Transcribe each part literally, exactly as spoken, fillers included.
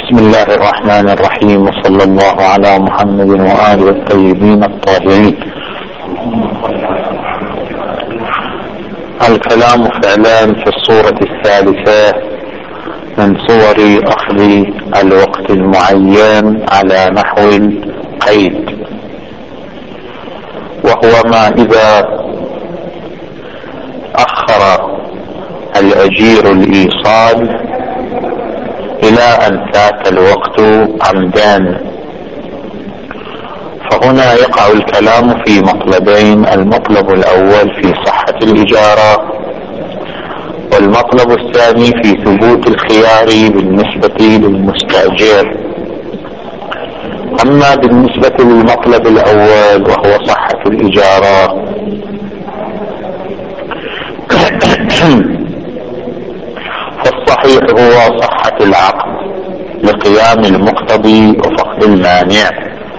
بسم الله الرحمن الرحيم، وصلى الله على محمد وآله الطيبين الطاهرين. الكلام فعلان في الصورة الثالثة من صور أخذ الوقت المعين على نحو القيد، وهو ما إذا أخر الأجير الإيصال إلى أن فات الوقت عمدان. فهنا يقع الكلام في مطلبين: المطلب الأول في صحة الإجارة، والمطلب الثاني في ثبوت الخيار بالنسبة للمستأجر. أما بالنسبة للمطلب الأول وهو صحة الإجارة، فالصحيح هو صحة العقد لقيام المقتضي وفقد المانع.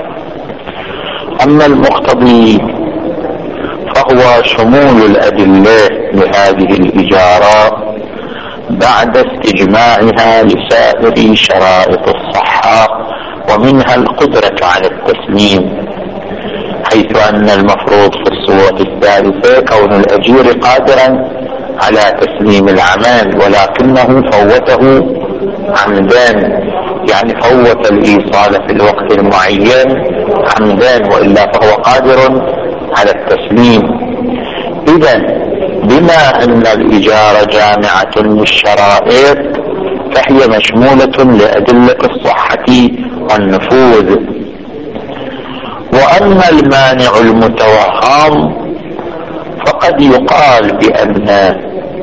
أما المقتضي فهو شمول الأدلة لهذه الإجارة بعد استجماعها لسائر شرائط الصحة، ومنها القدرة على التسليم، حيث أن المفروض في الصورة الثالثة كون الأجير قادرا على تسليم العمل، ولكنه فوته عمدان، يعني فوت الإيصال في الوقت المعين عمدان، وإلا فهو قادر على التسليم. إذن بما أن الإجارة جامعة للشرائط فهي مشمولة لأدلة الصحة والنفوذ. وأما المانع المتوهم فقد يقال بأن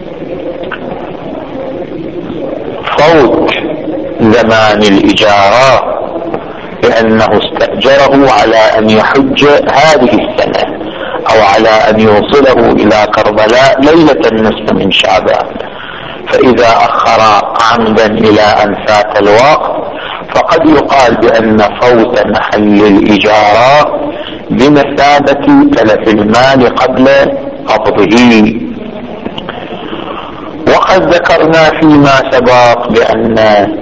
فوت زمان الإجارة لأنه استأجره على أن يحج هذه السنة، أو على أن يوصله إلى كربلاء ليلة النصف من شعبان، فإذا أخر عمدا إلى أن فات الوقت فقد يقال بأن فوت محل الإجارة بمثابة تلف المال قبل قبضه. وقد ذكرنا فيما سبق بأن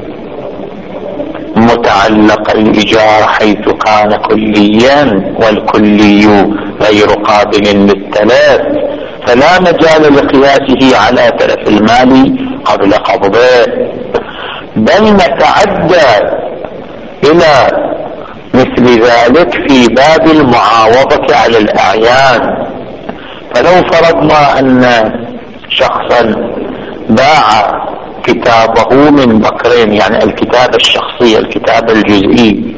متعلق الإجارة حيث كان كليا والكلي غير قابل للتلف فلا مجال لقياسه على تلف المال قبل قبضه، بل نتعدى إلى مثل ذلك في باب المعاوضة على الأعيان. فلو فرضنا أن شخصا باع كتابه من بكرين، يعني الكتاب الشخصي الكتاب الجزئي،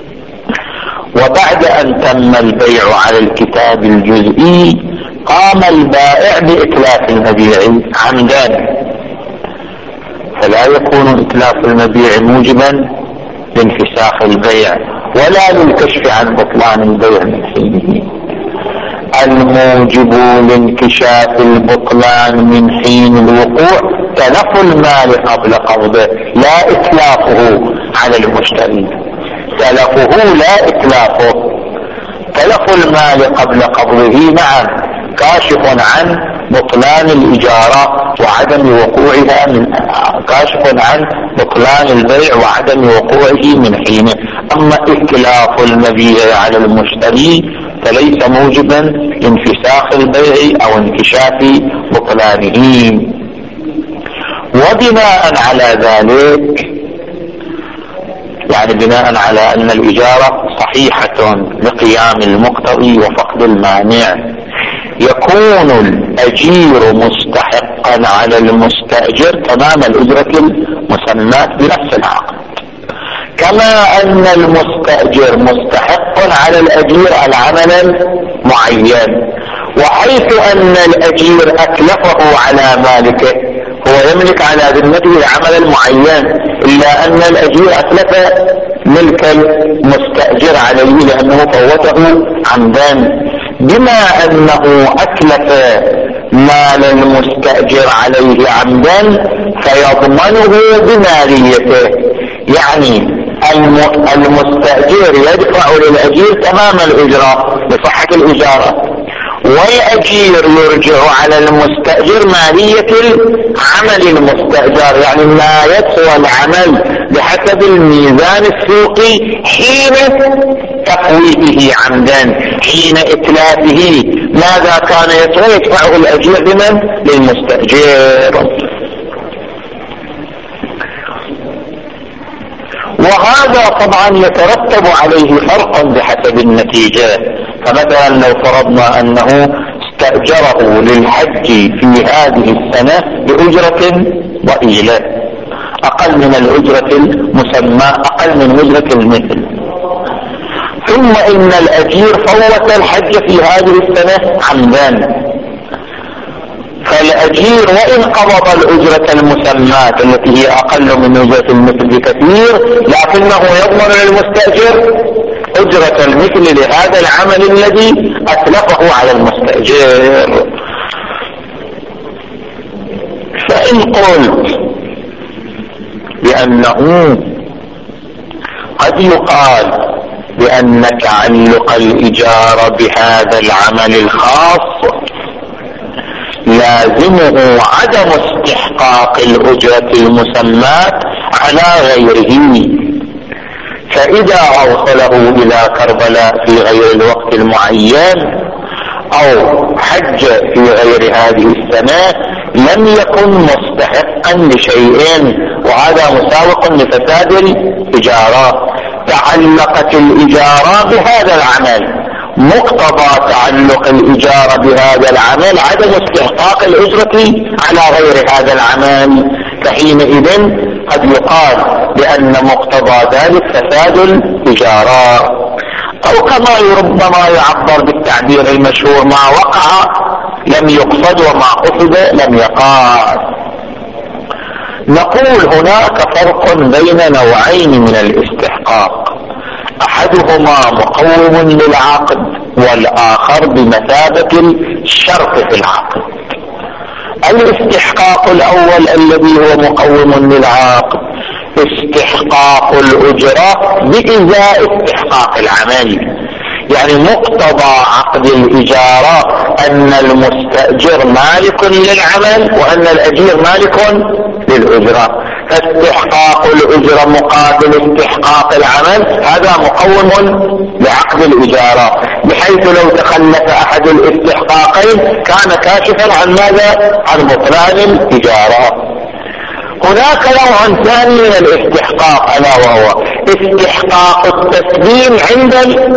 وبعد أن تم البيع على الكتاب الجزئي قام البائع بإتلاف المبيع عمدا، فلا يكون إتلاف المبيع موجبا لانفساخ البيع ولا للكشف عن بطلان البيع من حينه. الموجب لانكشاف البطلان من حين الوقوع تلف المال قبل قبضه لا إتلافه على المشتري، تلفه لا إتلافه. تلف المال قبل قبضه نعم كاشف عن بطلان الإجارة وعدم وقوعها، من كاشف عن بطلان البيع وعدم وقوعه من حينه. أما إتلاف المبيع على المشتري فليس موجبا لانفساخ البيع أو انكشاف بطلانه. وبناء على ذلك، يعني بناء على أن الإجارة صحيحة لقيام المقتضي وفقد المانع، يكون الأجير مستحقا على المستأجر تمام الأجرة المسماة بنفس العقد، كما أن المستأجر مستحق على الأجير العمل المعين. وحيث أن الأجير أتلفه على مالكه، هو يملك على ذمته العمل المعين، إلا أن الأجير أتلف ملك المستأجر عليه لأنه فوته عمدان. بما أنه أتلف مال المستأجر عليه عمدا فيضمنه بماليته، يعني المستأجر يدفع للأجير تمام الإجراء لصحة الإجارة، والأجير يرجع على المستأجر مالية العمل المستأجر، يعني ما يسوى العمل بحسب الميزان السوقي حين تقويته عمدا، حين اتلافه. ماذا كان يطوي؟ يدفعه الأجير بمن؟ للمستأجر. وهذا طبعا يترتب عليه فرق بحسب النتيجة. فمثلا لو فرضنا أنه استأجره للحج في هذه السنة بأجرة ضئيلة أقل من الأجرة المسمى، أقل من أجرة المثل، ثم إن الأجير فوت الحج في هذه السنة عمدا، فالأجير وإن قبض الأجرة المسماة التي هي أقل من أجرة المثل بكثير، لكنه يضمن للمستأجر أجرة المثل لهذا العمل الذي أتلفه على المستأجر. فإن قلت بأنه قد يقال بأن تعلق الإجارة بهذا العمل الخاص لازمه عدم استحقاق الأجرة المسماة على غيره، فإذا أوصله إلى كربلاء في غير الوقت المعين أو حج في غير هذه السنة لم يكن مستحقا لشيء، وهذا مساوق لفساد الإجارة. تعلقت الإجارة بهذا العمل، مقتضى تعلق الإجارة بهذا العمل عدم استحقاق الأجرة على غير هذا العمل، فحينئذ قد يقال بأن مقتضى ذلك فساد الإجارة. أو كما ربما يعبر بالتعبير المشهور: ما وقع لم يقصد وما قصد لم يقع. نقول هناك فرق بين نوعين من الاستحقاق، أحدهما مقوم للعقد والآخر بمثابة الشرط في العقد. الاستحقاق الأول الذي هو مقوم للعقد استحقاق الأجرة بإزاء استحقاق العمل، يعني مقتضى عقد الإجارة أن المستأجر مالك للعمل وأن الأجير مالك للأجرة، فاستحقاق الأجرة مقابل استحقاق العمل هذا مقوم لعقد الإجارة، بحيث لو تخلف أحد الاستحقاقين كان كاشفا عن ماذا؟ عن بطلان الإجارة. هناك نوع ثاني من الاستحقاق ألا وهو استحقاق التسليم عند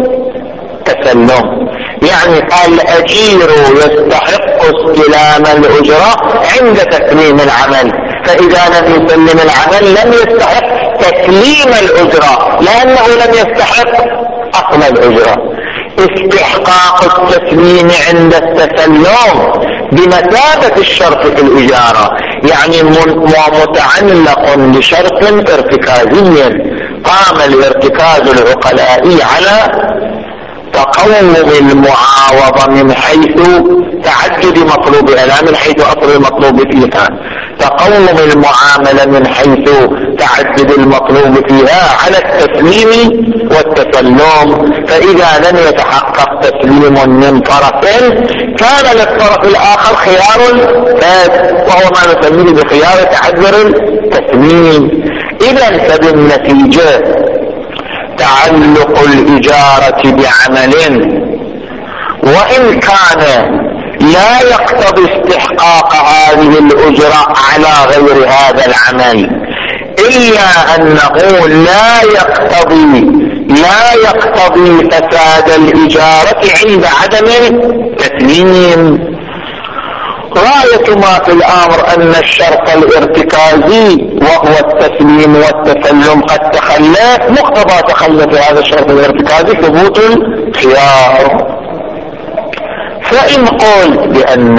التسلم، يعني قال الأجير يستحق استلام الأجرة عند تسليم العمل، فإذا لم يسلم العمل لم يستحق تسليم الأجرة لأنه لم يستحق أصل الأجرة. استحقاق التسليم عند التسلم بمثابة الشرط في الإجارة، يعني متعلق بشرط ارتكازي قام الارتكاز العقلائي على تقوم المعاوضة من حيث تعدد مطلوبها لا من حيث أصل المطلوب فيها، تقوم المعاملة من حيث تعدد المطلوب فيها على التسليم والتسلم، فإذا لم يتحقق تسليم من طرف كان للطرف الآخر خيار الفاسد وهو ما نسميه بخيار تعذر التسليم. إذا فبالنتيجة تعلق الإجارة بعمل وإن كان لا يقتضي استحقاق هذه الأجرة على غير هذا العمل، إلا أنه لا يقتضي لا يقتضي فساد الإجارة عند عدم التسليم. غاية ما في الأمر أن الشرط الارتكازي وهو التسليم والتسلم قد تخلف، مقتضى تخلف هذا الشرط الارتكازي ثبوت الخيار. فإن قلت بأن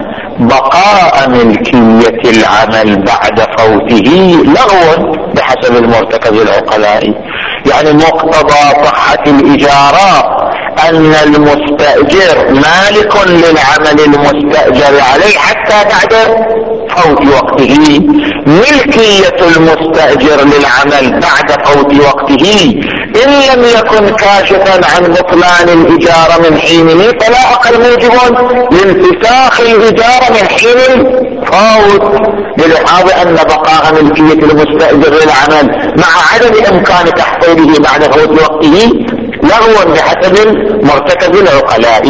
بقاء ملكية العمل بعد فوته لغو بحسب المرتكز العقلائي، يعني مقتضى صحة الإجارة أن المستأجر مالك للعمل المستأجر عليه حتى بعد فوت وقته. ملكية المستأجر للعمل بعد فوت وقته إن لم يكن كاشفا عن بطلان الإجارة من حينه فلا أقل موجب لانفساخ الإجارة من حين الفوت للحاظ أن بقاء ملكية المستأجر للعمل مع عدم إمكان تحصيله بعد فوت وقته لغو بحسب مرتكز العقلاء.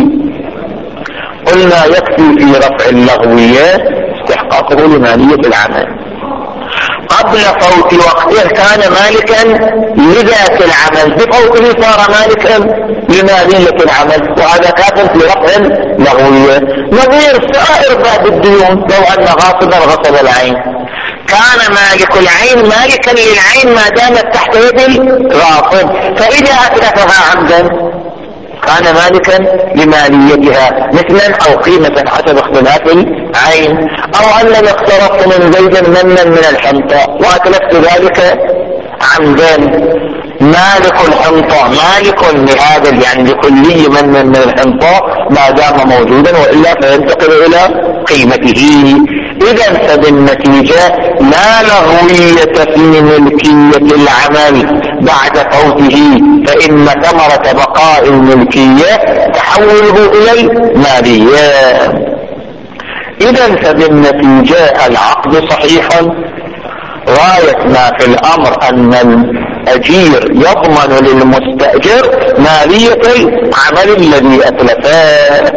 قلنا يكفي في رفع اللغوية استحقاقه لمالية العمل. قبل فوت وقته كان مالكا لذات العمل، بفوته صار مالكا لمالية العمل، وهذا كافٍ في رفع اللغوية. نظير سائر باب الديون، لو أن غاصبا غصب العين كان مالك العين مالكا للعين ما دامت تحت يد الغاصب، فإذا أتلفها عمدا كان مالكا لماليتها مثلا أو قيمة حسب اختلاف العين. أو أنني اقترضت من زيد منا من الحنطة وأتلفت ذلك عمدا، مالك الحنطة مالك لهذا يعني لكلي من من الحنطة ما دام موجودا، وإلا فينتقل إلى قيمته. إذا فبالنتيجة لا لغوية في ملكية العمل بعد فوته، فإن ثمرة بقاء الملكية تحوله إلى المالية. إذا فبالنتيجة العقد صحيح. غاية ما في الأمر أن الأجير يضمن للمستأجر مالية العمل الذي أتلفه.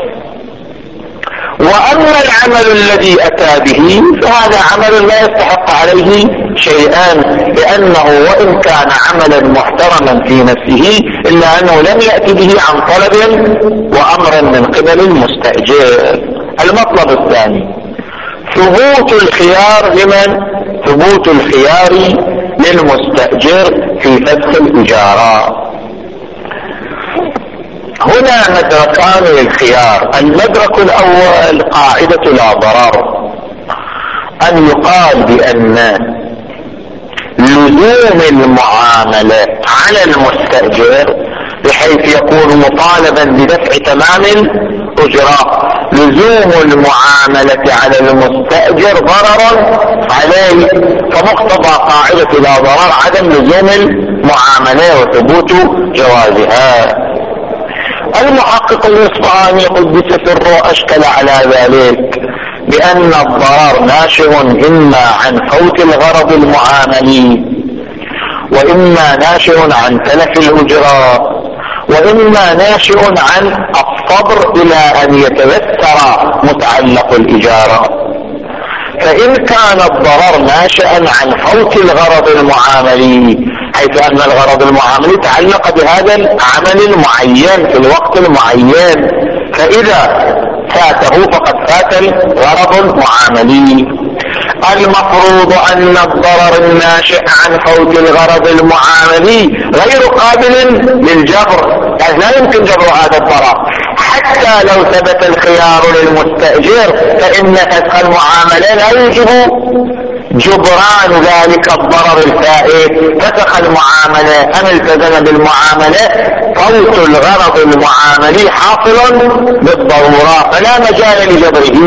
وأما العمل الذي أتى به فهذا عمل لا يستحق عليه شيئا، لأنه وإن كان عملا محترما في نفسه إلا أنه لم يأتي به عن طلب وأمر من قبل المستأجر. المطلب الثاني ثبوت الخيار لمن؟ ثبوت الخيار للمستأجر في فسخ الإجارة. هنا مدركان للخيار. المدرك الأول قاعدة لا ضرر، أن يقال بأن لزوم المعاملة على المستأجر بحيث يكون مطالبا بدفع تمام الأجرة، لزوم المعاملة على المستأجر ضررا عليه، فمقتضى قاعدة لا ضرر عدم لزوم المعاملة وثبوت جوازها. المحقق الإصفهاني قدس سره أشكل على ذلك بأن الضرر ناشئ إما عن فوت الغرض المعاملي، وإما ناشئ عن تلف الأجرة، وإما ناشئ عن الصبر إلى أن يتيسر متعلق الإجارة. فإن كان الضرر ناشئا عن فوت الغرض المعاملي حيث أن الغرض المعاملي تعلق بهذا العمل المعين في الوقت المعين، فإذا فاته فقد فات الغرض المعاملي. المفروض أن الضرر الناشئ عن فوت الغرض المعاملي غير قابل للجبر، يعني لا يمكن جبر هذا الضرر حتى لو ثبت الخيار للمستأجر، فإن فسخ المعاملة لا يجب جبران ذلك الضرر الفائت. فسخ المعاملة أم التزم بالمعاملة، فوت الغرض المعاملي حاصل بالضرورة، فلا مجال لجبره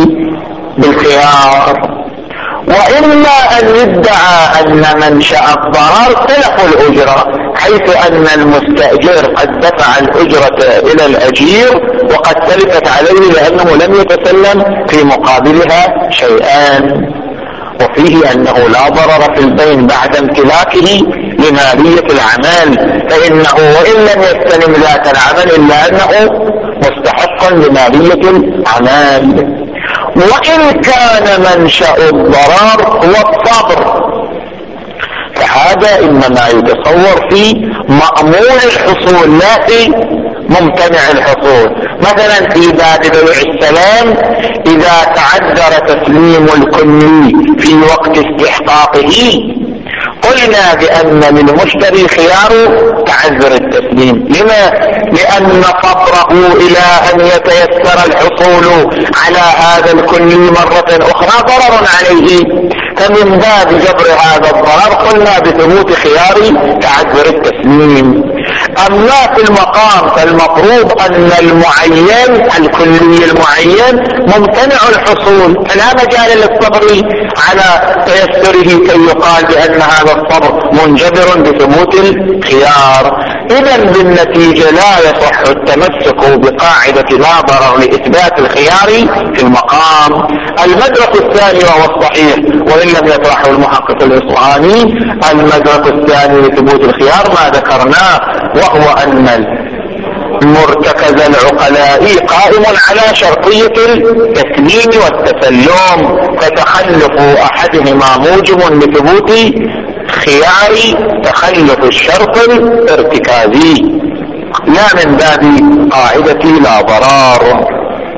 بالخيار. وإما أن يدعى أن منشأ الضرر تلف الأجرة، حيث أن المستأجر قد دفع الأجرة إلى الأجير وقد تلفت عليه لأنه لم يتسلم في مقابلها شيئا، وفيه أنه لا ضرر في البين بعد امتلاكه لمالية العمل، فإنه وإن لم يستلم ذات العمل إلا أنه مستحق لمالية العمل. وإن كان منشأ الضرر هو الصبر، فهذا إنما يتصور في مأمول الحصول لا في ممتنع الحصول. مثلا في باب بيع السلام إذا تعذر تسليم الكلي في وقت استحقاقه قلنا بأن للمشتري خيار تعذر التسليم. لما؟ لأن صبره إلى أن يتيسر الحصول على هذا الكلي مرة أخرى ضرر عليه، فمن باب جبر هذا الضرر قلنا بثبوت خيار تعذر التسليم. أما في المقام فالمفروض أن المعين الكلي المعين ممتنع الحصول، فلا مجال للصبر على تيسره كي يقال بأن هذا الصبر منجبر بثبوت الخيار. إذا بالنتيجة لا يصح التمسك بقاعدة لا ضرر لإثبات الخيار في المقام. المدرك الثاني وهو الصحيح وإن لم يطرحه المحقق الإصفهاني، المدرك الثاني لثبوت الخيار ما ذكرناه، وهو أن مرتكز العقلاء قائم على شرطية التسليم والتسلم، فتخلف أحدهما موجب لثبوت خيار تخلف الشرط الارتكازي، لا من باب قاعدة لا ضرار.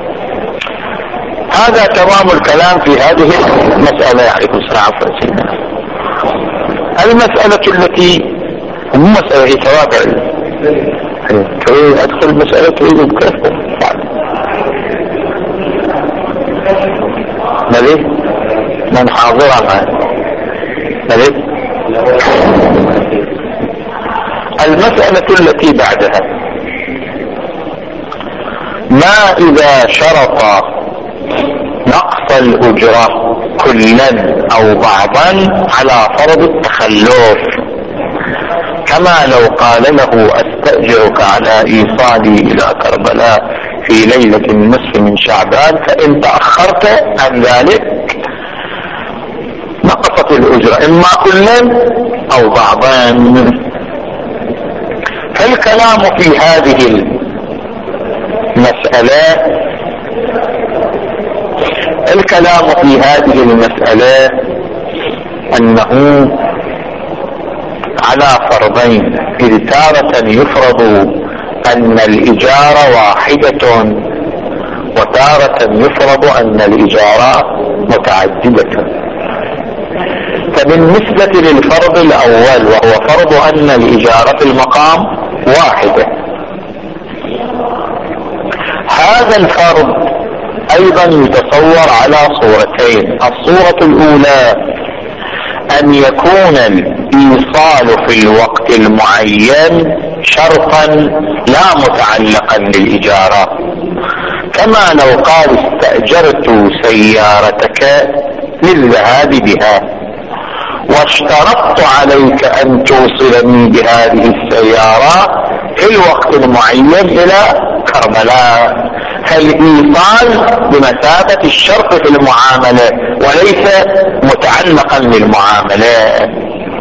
هذا تمام الكلام في هذه المسألة. عليكم السلام ورحمة الله. المسألة التي مو مسألة توابع، تريد أدخل مسألة تريد كيف مليك من حاضرها مليك. المسألة التي بعدها، ما إذا شرط نقص الأجرة كلا أو بعضا على فرض التخلف، كما لو قال له أستأجرك على إيصالي إلى كربلاء في ليلة النصف من شعبان، فإن تأخرت عن ذلك نقصت الأجرة إما كلا أو بعضا. فالكلام في هذه المسألة الكلام في هذه المسألة أنه على فرضين، إذ تارة يفرض أن الإجارة واحدة وتارة يفرض أن الإجارة متعددة. فبالنسبة للفرض الأول وهو فرض أن الإجارة في المقام واحدة، هذا الفرض أيضا يتصور على صورتين. الصورة الأولى أن يكون الإيصال في الوقت المعين شرطا لا متعلقا بالإجارة، كما لو قال استأجرت سيارتك للذهاب بها واشترطت عليك أن توصلني بهذه السيارة في الوقت المعين إلى كربلاء، فالإيصال بمثابة الشرط في المعاملة وليس متعلقا بالمعاملة.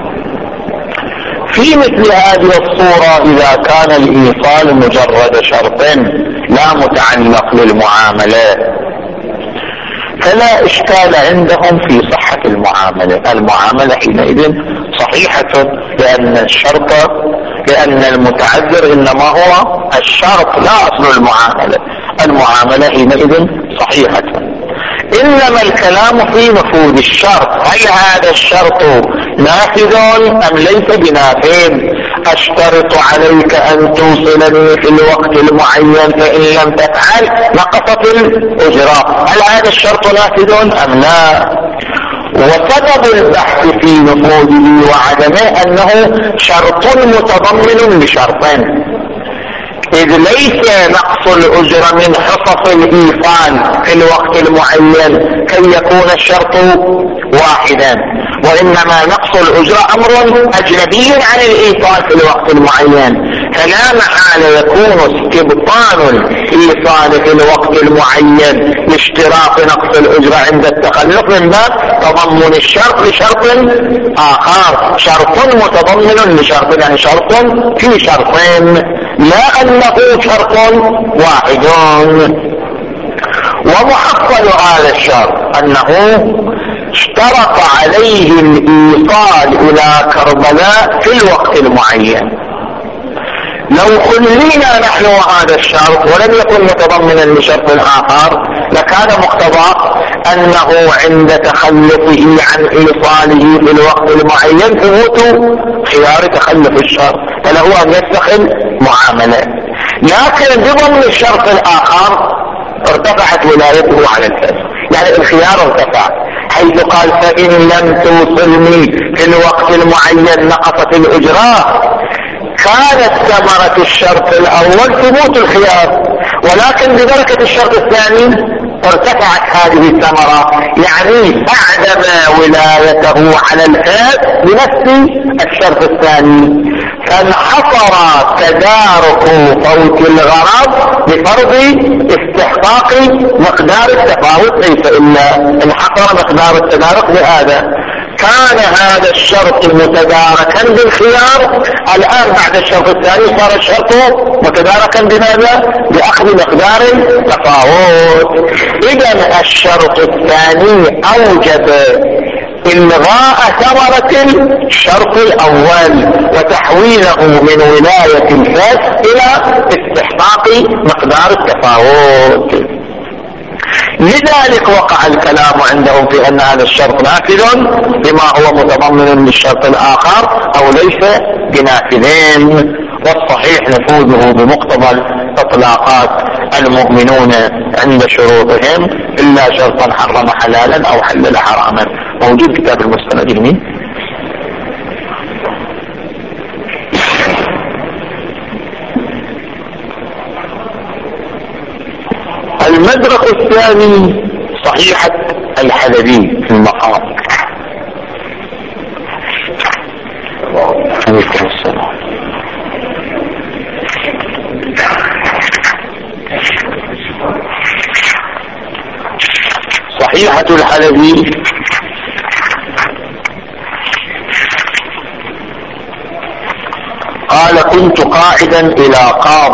في مثل هذه الصورة إذا كان الإيصال مجرد شرط لا متعلق بالمعاملة فلا إشكال عندهم في صحة المعاملة. المعاملة حينئذ صحيحة، لأن الشرط لأن المتعذر إنما هو الشرط لا أصل المعاملة. المعاملة حينئذ صحيحة، إنما الكلام في نفوذ الشرط. هل هذا الشرط نافذ أم ليس بنافذ؟ أشترط عليك أن توصلني في الوقت المعين فإن لم تفعل نقصت الأجرة، هل هذا الشرط نافذ أم لا؟ وسبب البحث في نفوذه وعدمه أنه شرط متضمن لشرطين، إذ ليس نقص الأجرة من حصص الإيصال في الوقت المعين كي يكون الشرط واحدا، وإنما نقص الأجرة أمر أجنبي عن الإيصال في الوقت المعين، فلا محال يكون استبطان الإيصال في الوقت المعين لاشتراط نقص الأجرة عند التخلف من باب تضمن الشرط لشرط آخر، شرط متضمن لشرط، يعني شرط في شرطين لا أنه شرط واحد. ومحصل هذا الشرط أنه اشترط عليه الإيصال إلى كربلاء في الوقت المعين. لو خلينا نحن وهذا الشرط ولم يكن متضمنا لشرط آخر لكان مقتضى أنه عند تخلفه عن إيصاله في الوقت المعين ثبوت خيار تخلف الشرط، فله أن يستخل معاملة. لكن بضمن الشرط الآخر ارتفعت ولايته على الفاسد، يعني الخيار ارتفع، حيث قال فإن لم توصلني في الوقت المعين نقصت الأجرة. كانت ثمرة الشرط الأول ثبوت الخيار، ولكن ببركة الشرط الثاني ارتفعت هذه الثمرة، يعني أعدم ولايته على الفاسد بنفس الشرط الثاني، فانحصر تدارك فوت الغرض بفرض استحقاق مقدار التفاوت، ليس إلا انحصر مقدار التدارك بهذا. كان هذا الشرط متداركا بالخيار، الآن بعد الشرط الثاني صار الشرط متداركا بماذا؟ بأخذ مقدار التفاوت. إذن الشرط الثاني أوجب إلغاء ثمرة الشرط الأول وتحويله من ولاية الفاس إلى استحقاق مقدار التفاوت. لذلك وقع الكلام عندهم في أن هذا الشرط نافذ بما هو متضمن للشرط الآخر أو ليس بنافذين، والصحيح نفوذه بمقتضى إطلاقات المؤمنون عند شروطهم إلا شرطا حرم حلالا أو حلل حراما. موجود كتاب المستند اليمين. المدرك الثاني صحيحة الحلبي في المقام. عليكم السلام. صحيحة الحلبي قال: كنت قاعدا إلى قاض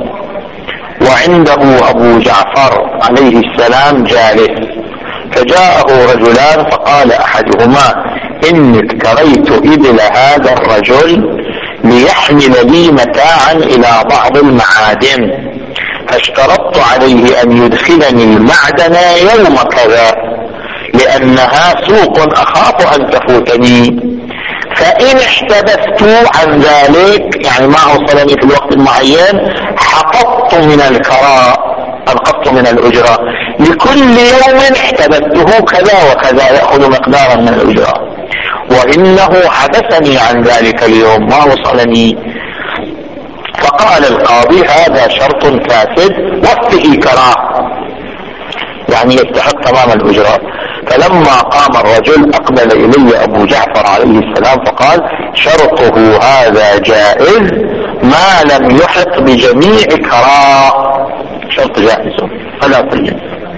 وعنده أبو جعفر عليه السلام جالس، فجاءه رجلان فقال أحدهما: إني اكتريت إبل هذا الرجل ليحمل لي متاعا إلى بعض المعادن، فاشترطت عليه أن يدخلني المعدن يوم كذا لأنها سوق أخاف أن تفوتني، فإن احتبست عن ذلك يعني ما أوصلني في الوقت المعين حققت من الكراء، أنقصت من الأجرة، لكل يوم احتبسته كذا وكذا يأخذ مقدارا من الأجرة، وإنه حدثني عن ذلك اليوم ما وصلني. فقال القاضي: هذا شرط فاسد وفيه كراء، يعني يستحق تمام الأجرة. فلما قام الرجل أقبل إلي أبو جعفر عليه السلام فقال: شرطه هذا جائز ما لم يحط بجميع كراء، شرط جائز فلا تجد.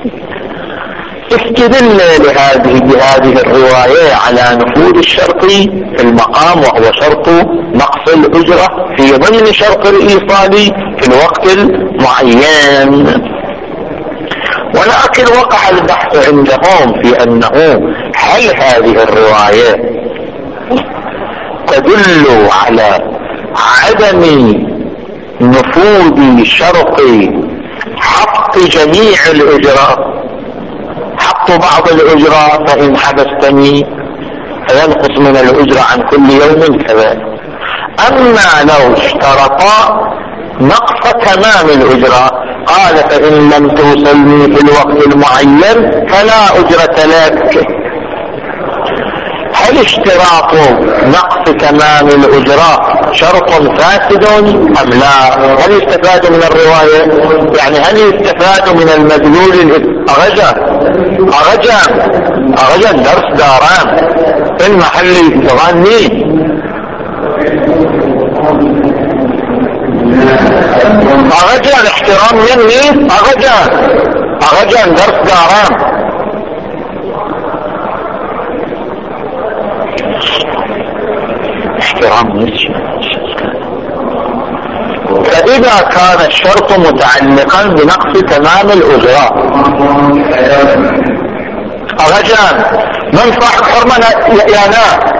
استدل لهذه بهذه الرواية على نفوذ الشرط في المقام، وهو شرط نقص الأجرة في ضمن شرط الإيصال في الوقت المعين. ولكن وقع البحث عندهم في أنه هل هذه الرواية تدل على عدم نفوذ شرط حق جميع الأجرة، حق بعض الأجرة فإن حبستني فينقص من الأجرة عن كل يوم كذا، أما لو اشترط نقص تمام الأجرة قال: فإن لم توصلني في الوقت المعين فلا أجرة لك. هل اشتراط نقص تمام الأجرة شرط فاسد أم لا؟ هل يستفاد من الرواية؟ يعني هل يستفاد من المدلول؟ أغجى أغجى أغجى درس داران في محل تغني أغجى الاحترام مني أغجى أغجى درس داران. فإذا كان الشرط متعلقا بنقص تمام الأجرة أغجان من صاحب حرمة يا نا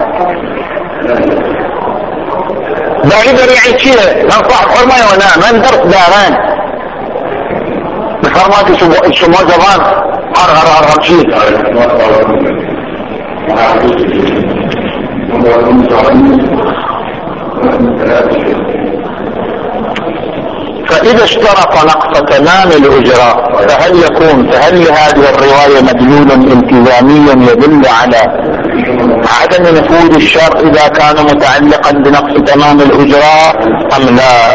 داعي بريعي كيه من صاحب حرمة يا نا من درس داران بفرمات الشموع زبان هر هر هر هر شيء. فإذا اشترط نقص تمام الأجرة فهل يكون فهل هذه الرواية مدلول التزامي يدل على عدم نفوذ الشرط إذا كان متعلقا بنقص تمام الأجرة أم لا؟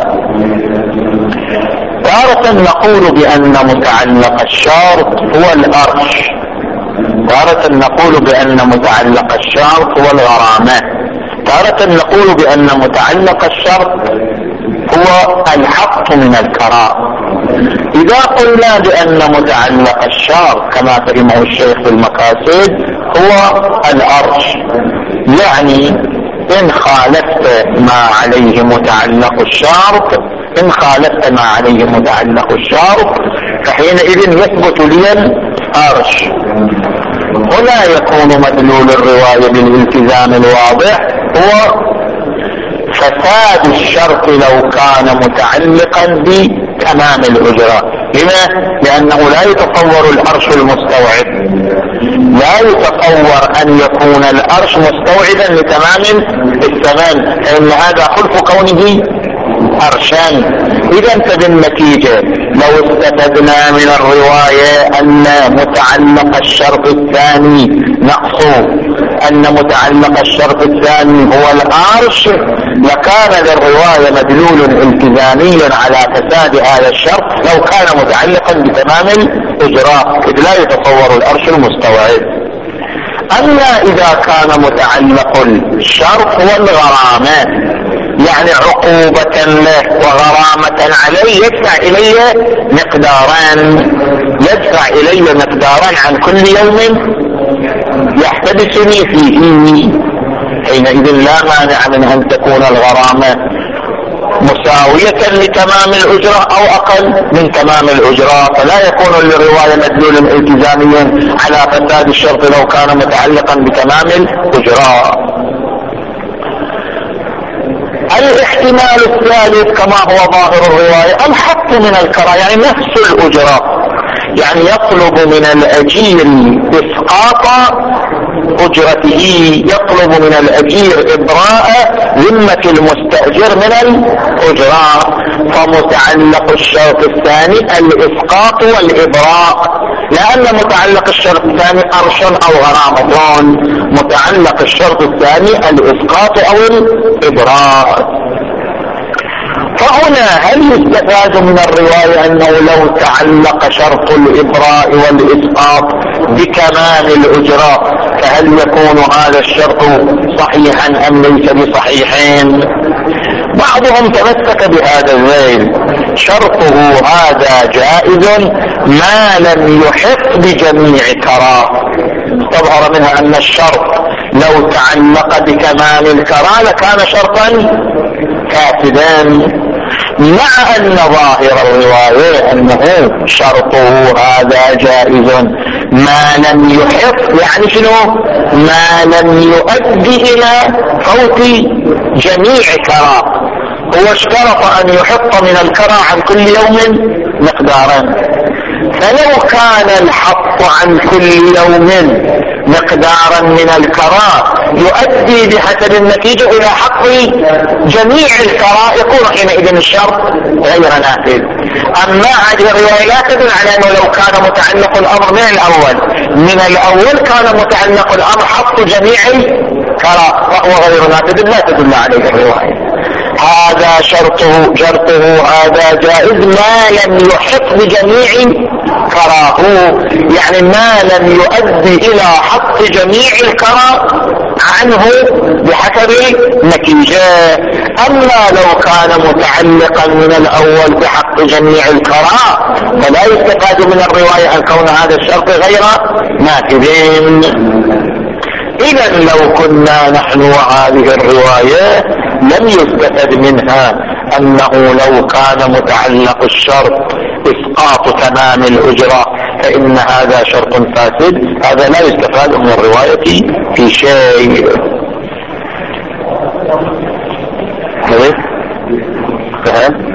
تارة نقول بأن متعلق الشرط هو الأرش تارة نقول بأن متعلق الشرط هو الغرامة، تارة نقول بأن متعلق الشرط هو الحق من الكراء. إذا قلنا بأن متعلق الشرط كما فهمه الشيخ في المقاصد هو الأرش، يعني إن خالفت ما عليه متعلق الشرط إن خالفت ما عليه متعلق الشرط فحينئذ يثبت لي الأرش. هنا يكون مدلول الرواية بالالتزام الواضح هو فساد الشرط لو كان متعلقا بتمام الأجرة. لما؟ لأنه لا يتصور الأرش المستوعب، لا يتصور أن يكون الأرش مستوعبا لتمام الثمن، فإن هذا خلف كونه أرشان. إذا فبالنتيجة لو استفدنا من الرواية أن متعلق الشرط الثاني نقصه أن متعلق الشرط الثاني هو الأرش لكان للرواية مدلول التزامي على فساد هذا الشرط لو كان متعلقا بتمام الإجراء، إذ لا يتصور الأرش المستوعب. أما إذا كان متعلق الشرط هو الغرامة، يعني عقوبة له وغرامة عليه، يدفع إلي مقداران يدفع إلي مقداران عن كل يوم يحتبسني فيه. حينئذ لا مانع من أن تكون الغرامة مساوية لتمام الأجرة أو أقل من تمام الأجرة، فلا يكون للرواية مدلول التزاميا على فساد الشرط لو كان متعلقا بتمام الأجرة. الاحتمال الثالث كما هو ظاهر الرواية الحق من الكراء، يعني نفس الأجرة، يعني يطلب من الأجير إسقاط أجرته، يطلب من الأجير إبراء ذمة المستأجر من الأجرة. فمتعلق الشرط الثاني الإسقاط والإبراء، لأن متعلق الشرط الثاني أرش أو غرامة، متعلق الشرط الثاني الإسقاط أو الإبراء. فهنا هل يستفاد من الرواية أنه لو تعلق شرط الإبراء والإسقاط بكمال الأجرة فهل يكون هذا الشرط صحيحا أم ليس بصحيحين؟ بعضهم تمسك بهذا الذيل، شرطه هذا جائز ما لم يحط بجميع كراء. تظهر منها أن الشرط لو تعلق بكمال الكراء لكان شرطا فاسدا، مع أن ظاهر الرواية أنه شرطه هذا جائز ما لم يحط، يعني شنو؟ ما لم يؤدي إلى فوت جميع كراء. هو اشترط أن يحط من الكراء عن كل يوم مقدارا، فلو كان الحط عن كل يوم مقدارا من الكراء يؤدي بحسب النتيجة إلى حق جميع الكراء يكون حينئذ الشرط غير نافذ. أما هذه الرواية لا تدل على أنه لو كان متعلق الأمر من الأول من الأول كان متعلق الأمر حق جميع الكراء فهو غير نافذ، لا تدل عليه الرواية. هذا شرطه شرطه هذا جائز ما لم يحط بجميع كراء، يعني ما لم يؤدي إلى حق جميع الكراء عنه بحسب نتيجة. أما لو كان متعلقا من الأول بحق جميع الكراء فلا يستفاد من الرواية أن كون هذا الشرط غير نافذين. إذا لو كنا نحن وهذه الرواية لم يستفد منها أنه لو كان متعلق الشرط إسقاط تمام الأجرة فإن هذا شرط فاسد، هذا لا يستفاد من الرواية في شيء. فهم؟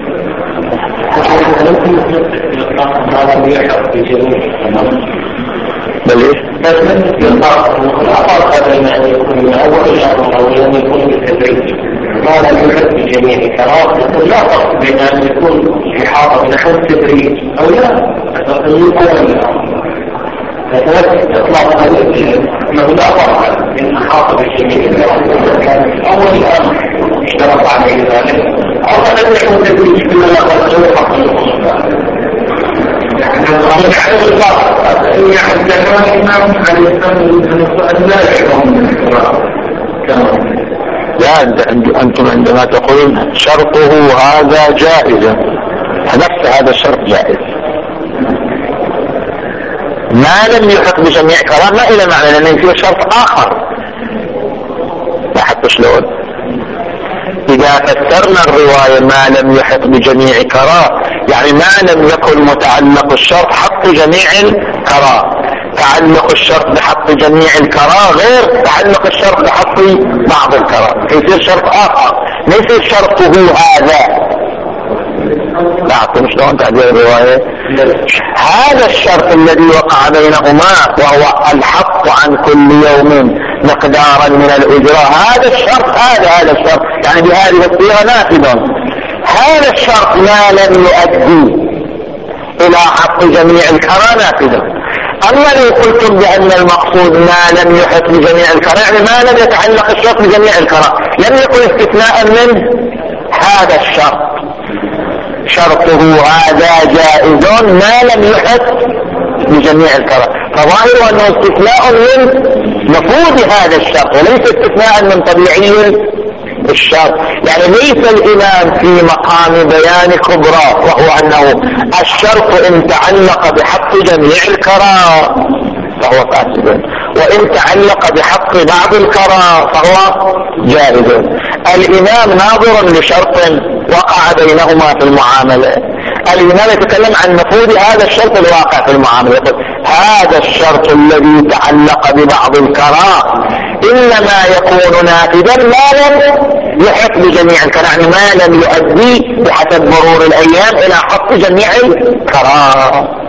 بل ايه؟ الأفضل بين أن يكون من أول شهر أو أن يكون بالتدريج ما لم يحب بجميع الكرام، لا فرق بين أن يكون إحاطة من أحد التدريج أو لا أتقلوا أول فتوسط إطلاق هذا أنه لا فرق من إحاطة بجميع الكرام أول الأمر اشترط عليه ذلك أو أن يكون تدريج كل ما قد حق الأمر. يعني الأمر يعني حتى كان الإمام عليه السلام لا يشعرون من الإكراه لا، أنتم عندما تقولون شرطه هذا جائز، نفس هذا الشرط جائز ما لم يحق بجميع كرام، ما إلى معنى لأنه فيه شرط آخر. لاحظت شلون؟ إذا فسرنا الرواية ما لم يحق بجميع كرام يعني ما لم يكن متعلق الشرط حق جميع الكرام، تعلق الشرط بحق جميع الكرام غير تعلق الشرط بحق بعض الكرام، يصير شرط آخر ما يصير شرطه هذا. لاحظتم شلون تعبير الرواية؟ هذا الشرط الذي وقع بينهما وهو الحق عن كل يوم مقدارا من الأجرة، هذا الشرط هذا هذا الشرط يعني بهذه الصيغة نافذ. هذا الشرط ما لم يؤدي إلى حق جميع الكرى نافذ. أما لو قلتم بأن المقصود ما لم يحق بجميع الكرى يعني ما لم يتعلق الشرط بجميع الكرى، لم يكن استثناء من هذا الشرط، شرطه هذا جائز ما لم يحق بجميع الكرى، فظاهر أنه استثناء من نفوذ هذا الشرط وليس استثناء من طبيعي الشرط. يعني ليس الإمام في مقام بيان كبرى وهو أنه الشرط إن تعلق بحق جميع الكرى فهو فاسد، وإن تعلق بحق بعض الكرى فهو جائز. الإمام ناظر لشرط وقع بينهما في المعاملة، الإمام يتكلم عن نفوذ هذا الشرط الواقع في المعاملة، هذا الشرط الذي تعلق ببعض الكرى إنما يكون نافذا ما لم يحق بجميع الكرى، يعني ما لم يؤدي بحسب مرور الأيام إلى حق جميع الكرى.